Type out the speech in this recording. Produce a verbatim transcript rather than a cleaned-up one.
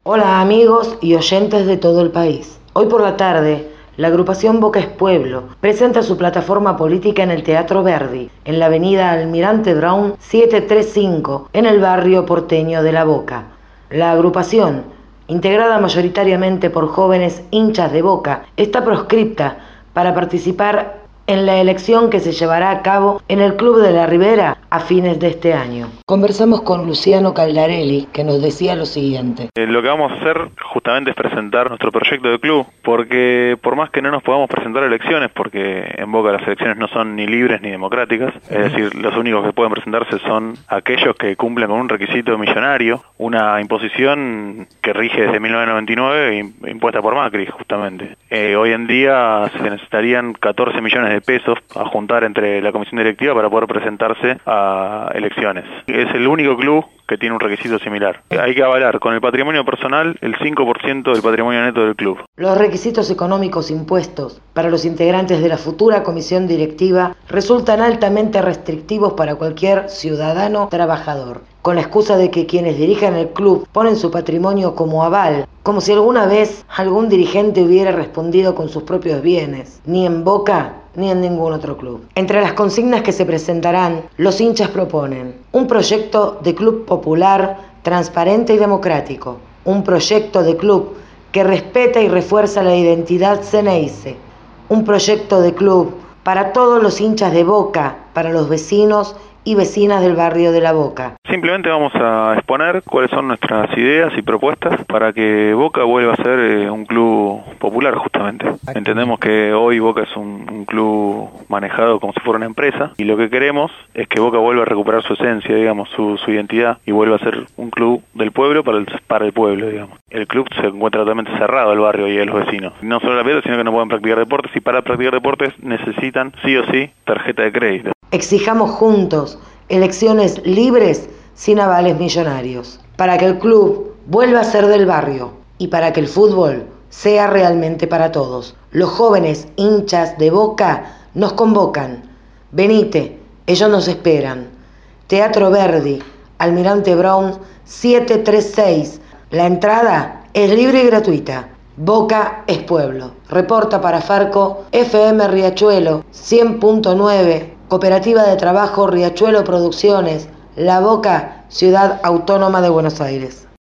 Hola amigos y oyentes de todo el país. Hoy por la tarde, la agrupación Boca es Pueblo presenta su plataforma política en el Teatro Verdi, en la avenida Almirante Brown setecientos treinta y cinco, en el barrio porteño de La Boca. La agrupación, integrada mayoritariamente por jóvenes hinchas de Boca, está proscripta para participar en la elección que se llevará a cabo en el Club de la Ribera a fines de este año. Conversamos con Luciano Caldarelli, que nos decía lo siguiente. Eh, lo que vamos a hacer justamente es presentar nuestro proyecto de club, porque por más que no nos podamos presentar a elecciones, porque en Boca las elecciones no son ni libres ni democráticas, es decir, los únicos que pueden presentarse son aquellos que cumplen con un requisito millonario, una imposición que rige desde mil novecientos noventa y nueve, impuesta por Macri justamente. Eh, hoy en día se necesitarían catorce millones de pesos a juntar entre la comisión directiva para poder presentarse a elecciones. Es el único club que tiene un requisito similar. Hay que avalar con el patrimonio personal el cinco por ciento del patrimonio neto del club. Los requisitos económicos impuestos para los integrantes de la futura comisión directiva resultan altamente restrictivos para cualquier ciudadano trabajador, con la excusa de que quienes dirigen el club ponen su patrimonio como aval, como si alguna vez algún dirigente hubiera respondido con sus propios bienes, ni en Boca ni en ningún otro club. Entre las consignas que se presentarán, los hinchas proponen un proyecto de club popular, transparente y democrático, un proyecto de club que respeta y refuerza la identidad Xeneize, un proyecto de club para todos los hinchas de Boca, para los vecinos y vecinas del barrio de La Boca. Simplemente vamos a exponer cuáles son nuestras ideas y propuestas para que Boca vuelva a ser eh, un club popular justamente. Entendemos que hoy Boca es un, un club manejado como si fuera una empresa y lo que queremos es que Boca vuelva a recuperar su esencia, digamos, su, su identidad y vuelva a ser un club del pueblo para el, para el pueblo, digamos. El club se encuentra totalmente cerrado al barrio y a los vecinos. No solo la pelota, sino que no pueden practicar deportes y para practicar deportes necesitan sí o sí tarjeta de crédito. Exijamos juntos elecciones libres sin avales millonarios, para que el club vuelva a ser del barrio y para que el fútbol sea realmente para todos. Los jóvenes hinchas de Boca nos convocan. Venite, ellos nos esperan. Teatro Verdi, Almirante Brown setecientos treinta y seis. La entrada es libre y gratuita. Boca es pueblo. Reporta para Farco, F M Riachuelo, cien punto nueve, Cooperativa de Trabajo Riachuelo Producciones, La Boca, Ciudad Autónoma de Buenos Aires.